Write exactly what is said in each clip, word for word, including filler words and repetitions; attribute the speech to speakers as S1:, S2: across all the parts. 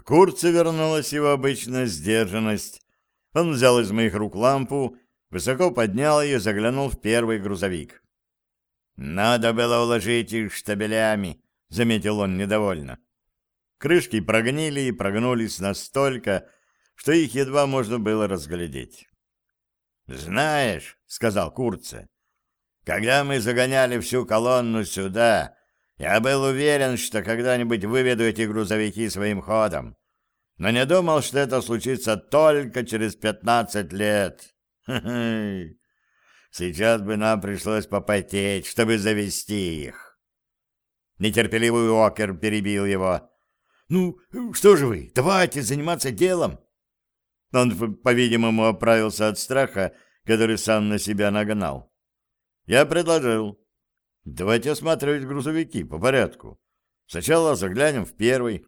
S1: К Курце вернулась его обычная сдержанность. Он взял из моих рук лампу, высоко поднял ее и заглянул в первый грузовик. «Надо было уложить их штабелями», — заметил он недовольно. Крышки прогнили и прогнулись настолько, что их едва можно было разглядеть. «Знаешь», — сказал Курце, — «когда мы загоняли всю колонну сюда, я был уверен, что когда-нибудь выведу эти грузовики своим ходом, но не думал, что это случится только через пятнадцать лет. Хе-хе. Сейчас бы нам пришлось попотеть, чтобы завести их». Нетерпеливый Уокер перебил его. «Ну, что же вы, давайте заниматься делом». Он, по-видимому, оправился от страха, который сам на себя нагнал. Я предложил: давайте осматривать грузовики по порядку. Сначала заглянем в первый.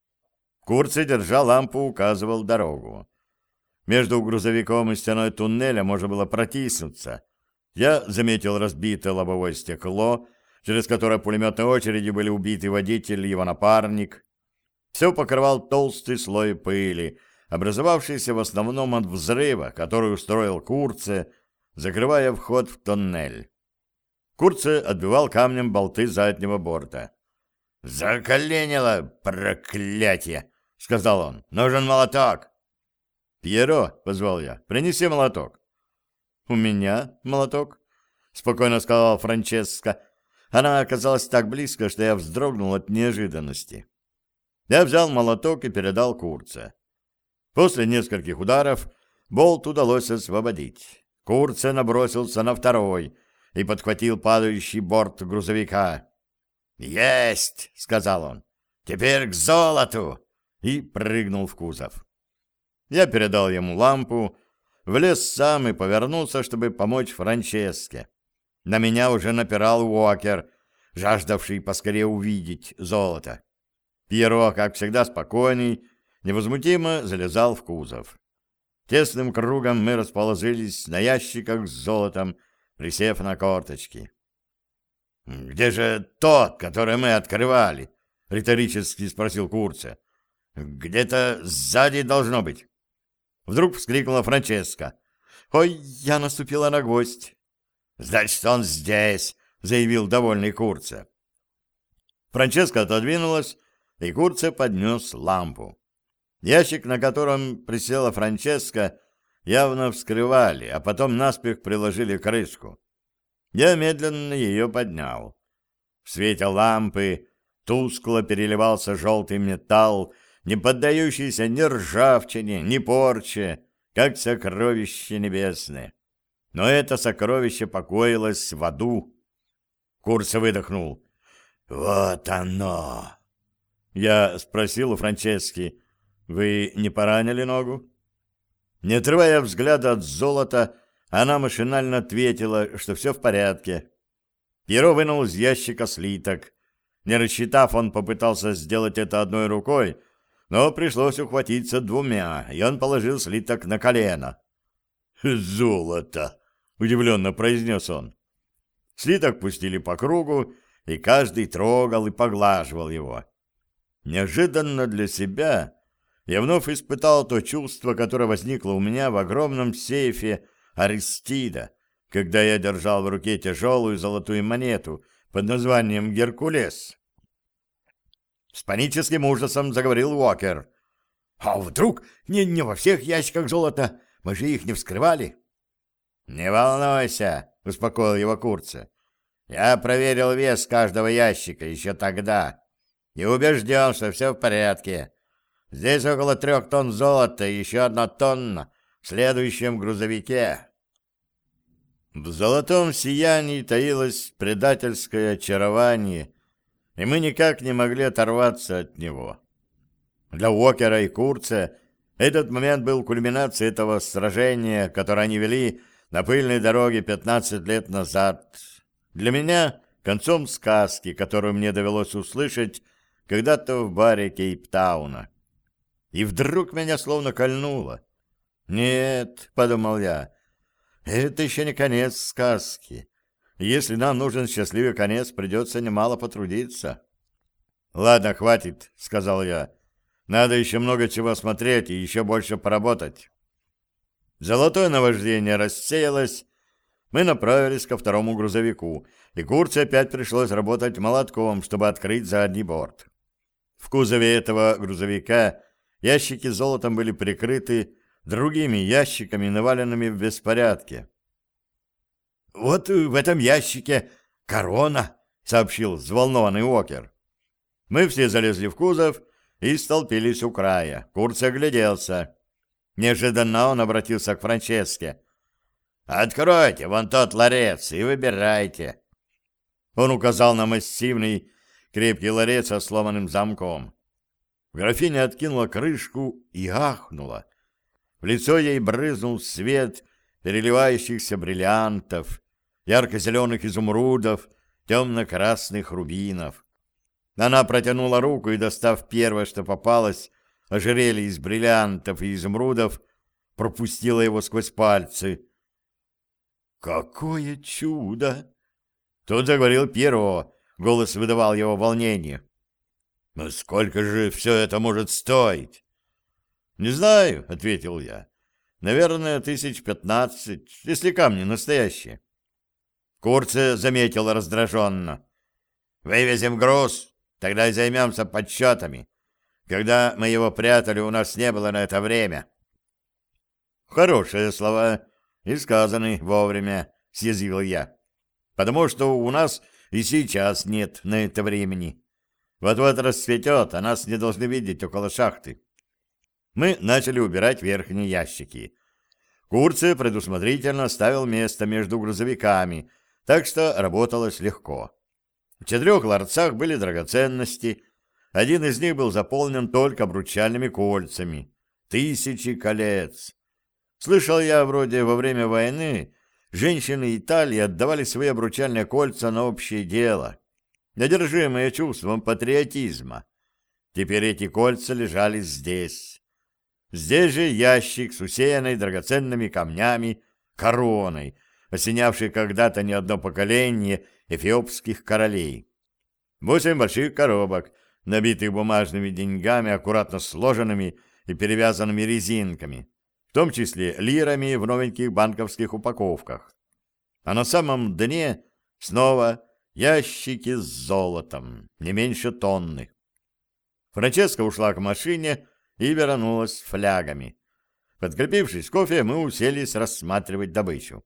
S1: Курце, держа лампу, указывал дорогу. Между грузовиком и стеной туннеля можно было протиснуться. Я заметил разбитое лобовое стекло, через которое пулеметной очередью были убиты водитель и его напарник. Все покрывал толстый слой пыли, образовавшийся в основном от взрыва, который устроил Курце, закрывая вход в тоннель. Курце отбивал камнем болты заднего борта. «Заколенило, проклятие!» — сказал он. «Нужен молоток!» «Пьеро!» — позвал я. «Принеси молоток!» «У меня молоток!» — спокойно сказала Франческа. Она оказалась так близко, что я вздрогнул от неожиданности. Я взял молоток и передал Курце. После нескольких ударов болт удалось освободить. Курце набросился на второй и подхватил падающий борт грузовика. «Есть!» — сказал он. «Теперь к золоту!» И прыгнул в кузов. Я передал ему лампу, влез сам и повернулся, чтобы помочь Франческе. На меня уже напирал Уокер, жаждавший поскорее увидеть золото. Пьеро, как всегда спокойный, невозмутимо залезал в кузов. Тесным кругом мы расположились на ящиках с золотом, присев на корточки. «Где же тот, который мы открывали?» — риторически спросил Курце. «Где-то сзади должно быть». Вдруг вскрикнула Франческа. «Ой, я наступила на гвоздь!» «Значит, он здесь!» — заявил довольный Курце. Франческа отодвинулась, и Курце поднес лампу. Ящик, на котором присела Франческа, явно вскрывали, а потом наспех приложили крышку. Я медленно ее поднял. В свете лампы тускло переливался желтый металл, не поддающийся ни ржавчине, ни порче, как сокровище небесное. Но это сокровище покоилось в аду. Курце выдохнул. «Вот оно!» Я спросил у Франчески: «Вы не поранили ногу?» Не отрывая взгляда от золота, она машинально ответила, что все в порядке. Пьеро вынул из ящика слиток. Не рассчитав, он попытался сделать это одной рукой, но пришлось ухватиться двумя, и он положил слиток на колено. «Золото!» — удивленно произнес он. Слиток пустили по кругу, и каждый трогал и поглаживал его. Неожиданно для себя я вновь испытал то чувство, которое возникло у меня в огромном сейфе Аристида, когда я держал в руке тяжелую золотую монету под названием «Геркулес». С паническим ужасом заговорил Уокер. «А вдруг не, не во всех ящиках золота? Мы же их не вскрывали». «Не волнуйся», — успокоил его Курце. «Я проверил вес каждого ящика еще тогда и убежден, что все в порядке. Здесь около трех тонн золота и еще одна тонна в следующем грузовике». В золотом сиянии таилось предательское очарование, и мы никак не могли оторваться от него. Для Уокера и Курце этот момент был кульминацией этого сражения, которое они вели на пыльной дороге пятнадцать лет назад. Для меня — концом сказки, которую мне довелось услышать когда-то в баре Кейптауна. И вдруг меня словно кольнуло. «Нет», — подумал я, — «это еще не конец сказки. Если нам нужен счастливый конец, придется немало потрудиться». «Ладно, хватит», — сказал я. Надо еще много чего смотреть и еще больше поработать. Золотое наваждение рассеялось. Мы направились ко второму грузовику, и Курцу опять пришлось работать молотком, чтобы открыть задний борт. В кузове этого грузовика ящики с золотом были прикрыты другими ящиками, наваленными в беспорядке. «Вот в этом ящике корона», — сообщил взволнованный Уокер. Мы все залезли в кузов и столпились у края. Курц огляделся. Неожиданно он обратился к Франческе. «Откройте вон тот ларец и выбирайте». Он указал на массивный, крепкий ларец со сломанным замком. Графиня откинула крышку и ахнула. В лицо ей брызнул свет переливающихся бриллиантов, ярко-зеленых изумрудов, темно-красных рубинов. Она протянула руку и, достав первое, что попалось, ожерелье из бриллиантов и изумрудов, пропустила его сквозь пальцы. «Какое чудо!» Тут заговорил Пьеро, голос выдавал его волнение. «Но сколько же все это может стоить?» «Не знаю», — ответил я. «Наверное, тысяч пятнадцать, если камни настоящие». Курце заметил раздраженно. «Вывезем груз, тогда и займемся подсчетами. Когда мы его прятали, у нас не было на это время». «Хорошие слова и сказаны вовремя», — съязвил я. «Потому что у нас и сейчас нет на это времени. Вот-вот расцветет, а нас не должны видеть около шахты». Мы начали убирать верхние ящики. Курце предусмотрительно ставил место между грузовиками, так что работалось легко. В четырех ларцах были драгоценности. Один из них был заполнен только обручальными кольцами. Тысячи колец. Слышал я, вроде во время войны женщины Италии отдавали свои обручальные кольца на общее дело, одержимые чувством патриотизма. Теперь эти кольца лежали здесь. Здесь же ящик с усеянной драгоценными камнями короной, осенявшей когда-то не одно поколение эфиопских королей. Восемь больших коробок, набитых бумажными деньгами, аккуратно сложенными и перевязанными резинками, в том числе лирами в новеньких банковских упаковках. А на самом дне снова ящики с золотом, не меньше тонны. Франческа ушла к машине и вернулась с флягами. Подкрепившись кофе, мы уселись рассматривать добычу.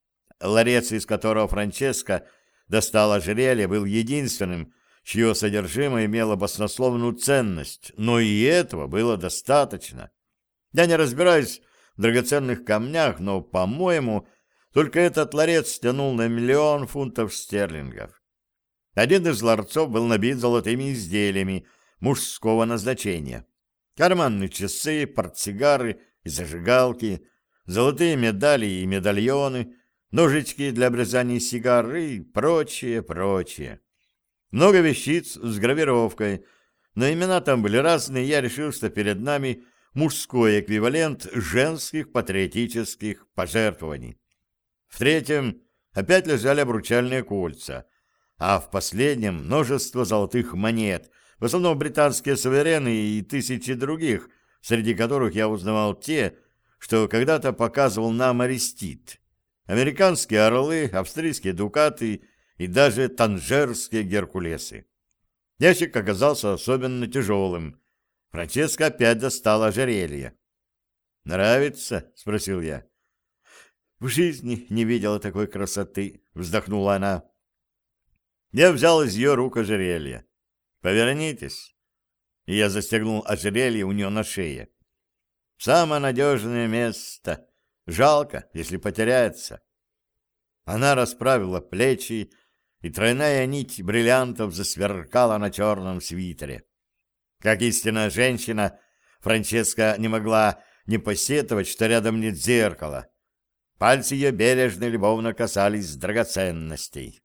S1: Ларец, из которого Франческа достала ожерелье, был единственным, чье содержимое имело баснословную ценность, но и этого было достаточно. Я не разбираюсь в драгоценных камнях, но, по-моему, только этот ларец тянул на миллион фунтов стерлингов. Один из ларцов был набит золотыми изделиями мужского назначения. Карманные часы, портсигары и зажигалки, золотые медали и медальоны, ножички для обрезания сигар и прочее, прочее. Много вещиц с гравировкой, но имена там были разные, и я решил, что перед нами мужской эквивалент женских патриотических пожертвований. В третьем опять лежали обручальные кольца, а в последнем множество золотых монет, в основном британские суверены и тысячи других, среди которых я узнавал те, что когда-то показывал нам Арестит. Американские орлы, австрийские дукаты и даже танжерские геркулесы. Ящик оказался особенно тяжелым. Франческа опять достала ожерелье. «Нравится?» — спросил я. «В жизни не видела такой красоты», — вздохнула она. Я взял из ее рук ожерелье. «Повернитесь». И я застегнул ожерелье у нее на шее. «Самое надежное место. Жалко, если потеряется». Она расправила плечи, и тройная нить бриллиантов засверкала на черном свитере. Как истинная женщина, Франческа не могла не посетовать, что рядом нет зеркала. Пальцы ее бережно и любовно касались драгоценностей.